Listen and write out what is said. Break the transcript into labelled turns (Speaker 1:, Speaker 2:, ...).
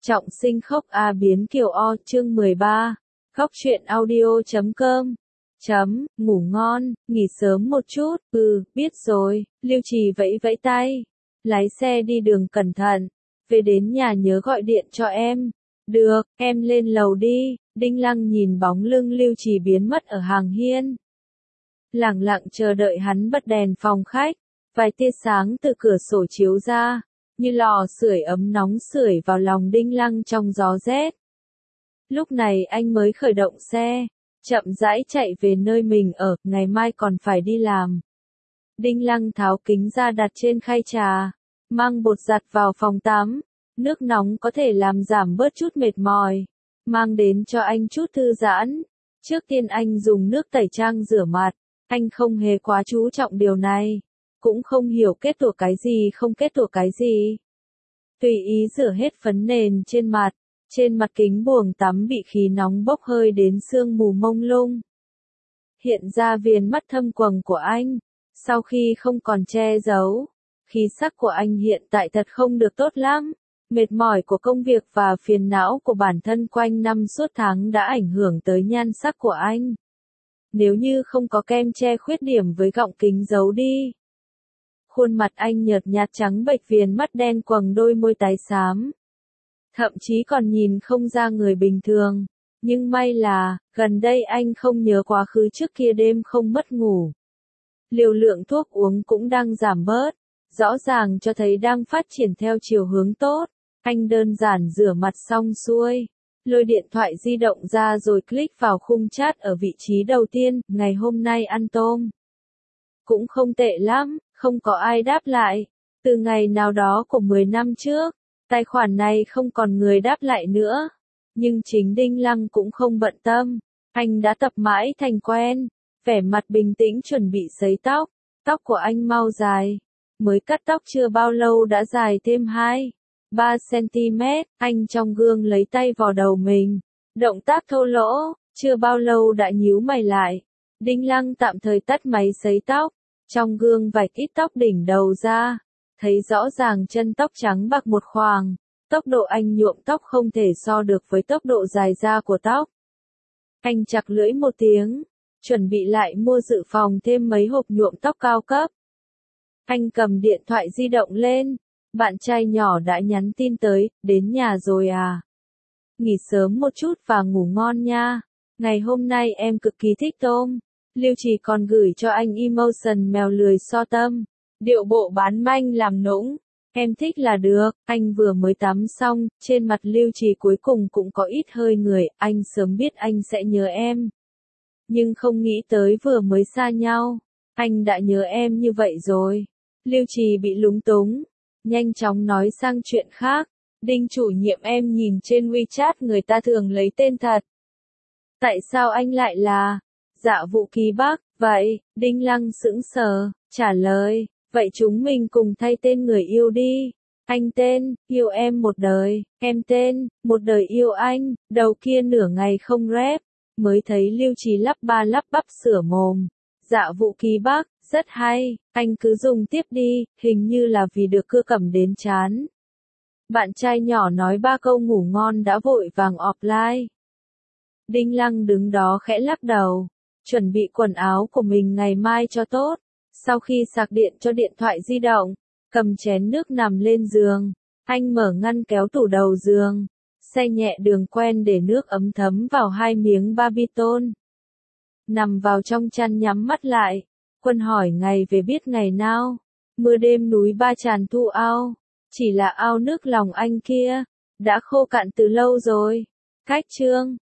Speaker 1: Trọng sinh khóc A biến kiểu O chương 13. Khóc chuyện audio.com. Ngủ ngon, nghỉ sớm một chút, biết rồi, Lưu Trì vẫy vẫy tay. Lái xe đi đường cẩn thận, về đến nhà nhớ gọi điện cho em. Được, em lên lầu đi. Đinh Lăng nhìn bóng lưng Lưu Trì biến mất ở hàng hiên. Lẳng lặng chờ đợi hắn bật đèn phòng khách, vài tia sáng từ cửa sổ chiếu ra, như lò sưởi ấm nóng sưởi vào lòng Đinh Lăng trong gió rét. Lúc này anh mới khởi động xe, chậm rãi chạy về nơi mình ở, ngày mai còn phải đi làm. Đinh Lăng tháo kính ra đặt trên khay trà, mang bột giặt vào phòng tắm, nước nóng có thể làm giảm bớt chút mệt mỏi, mang đến cho anh chút thư giãn. Trước tiên anh dùng nước tẩy trang rửa mặt, anh không hề quá chú trọng điều này, cũng không hiểu kết tủa cái gì không kết tủa cái gì. Tùy ý rửa hết phấn nền trên mặt kính buồng tắm bị khí nóng bốc hơi đến sương mù mông lung. Hiện ra viền mắt thâm quầng của anh, sau khi không còn che giấu, khí sắc của anh hiện tại thật không được tốt lắm. Mệt mỏi của công việc và phiền não của bản thân quanh năm suốt tháng đã ảnh hưởng tới nhan sắc của anh. Nếu như không có kem che khuyết điểm với gọng kính giấu đi, khuôn mặt anh nhợt nhạt trắng bệch, viền mắt đen quầng, đôi môi tái xám. Thậm chí còn nhìn không ra người bình thường. Nhưng may là, gần đây anh không nhớ quá khứ trước kia đêm không mất ngủ. Liều lượng thuốc uống cũng đang giảm bớt, rõ ràng cho thấy đang phát triển theo chiều hướng tốt. Anh đơn giản rửa mặt xong xuôi, lôi điện thoại di động ra rồi click vào khung chat ở vị trí đầu tiên, ngày hôm nay ăn tôm. Cũng không tệ lắm, không có ai đáp lại. Từ ngày nào đó của 10 năm trước, tài khoản này không còn người đáp lại nữa. Nhưng chính Đinh Lăng cũng không bận tâm, anh đã tập mãi thành quen, vẻ mặt bình tĩnh chuẩn bị sấy tóc. Tóc của anh mau dài, mới cắt tóc chưa bao lâu đã dài thêm 2-3 cm, anh trong gương lấy tay vò đầu mình, động tác thô lỗ, chưa bao lâu đã nhíu mày lại. Đinh Lăng tạm thời tắt máy sấy tóc, trong gương vạch ít tóc đỉnh đầu ra, thấy rõ ràng chân tóc trắng bạc một khoảng. Tốc độ anh nhuộm tóc không thể so được với tốc độ dài ra của tóc. Anh chặt lưỡi một tiếng, chuẩn bị lại mua dự phòng thêm mấy hộp nhuộm tóc cao cấp. Anh cầm điện thoại di động lên, bạn trai nhỏ đã nhắn tin tới, đến nhà rồi à? Nghỉ sớm một chút và ngủ ngon nha. Ngày hôm nay em cực kỳ thích tôm. Lưu Trì còn gửi cho anh emotion mèo lười so tâm, điệu bộ bán manh làm nũng. Em thích là được. Anh vừa mới tắm xong, trên mặt Lưu Trì cuối cùng cũng có ít hơi người. Anh sớm biết anh sẽ nhớ em, nhưng không nghĩ tới vừa mới xa nhau, anh đã nhớ em như vậy rồi. Lưu Trì bị lúng túng, nhanh chóng nói sang chuyện khác. Đinh chủ nhiệm, em nhìn trên WeChat người ta thường lấy tên thật. Tại sao anh lại là Dạ Vũ Kỳ Bắc? Vậy, Đinh Lăng sững sờ, trả lời, vậy chúng mình cùng thay tên người yêu đi. Anh tên, yêu em một đời, em tên, một đời yêu anh. Đầu kia nửa ngày không rep, mới thấy Lưu Trì lắp ba lắp bắp sửa mồm. Dạ Vũ Kỳ Bắc, rất hay, anh cứ dùng tiếp đi, hình như là vì được cưa cẩm đến chán. Bạn trai nhỏ nói 3 câu ngủ ngon đã vội vàng offline. Đinh Lăng đứng đó khẽ lắc đầu, chuẩn bị quần áo của mình ngày mai cho tốt. Sau khi sạc điện cho điện thoại di động, cầm chén nước nằm lên giường, anh mở ngăn kéo tủ đầu giường, xay nhẹ đường quen để nước ấm thấm vào 2 miếng Barbiton. Nằm vào trong chăn nhắm mắt lại, Quân hỏi ngày về biết ngày nào. Mưa đêm núi Ba Tràn thu ao, chỉ là ao nước lòng anh kia, đã khô cạn từ lâu rồi. Cách chương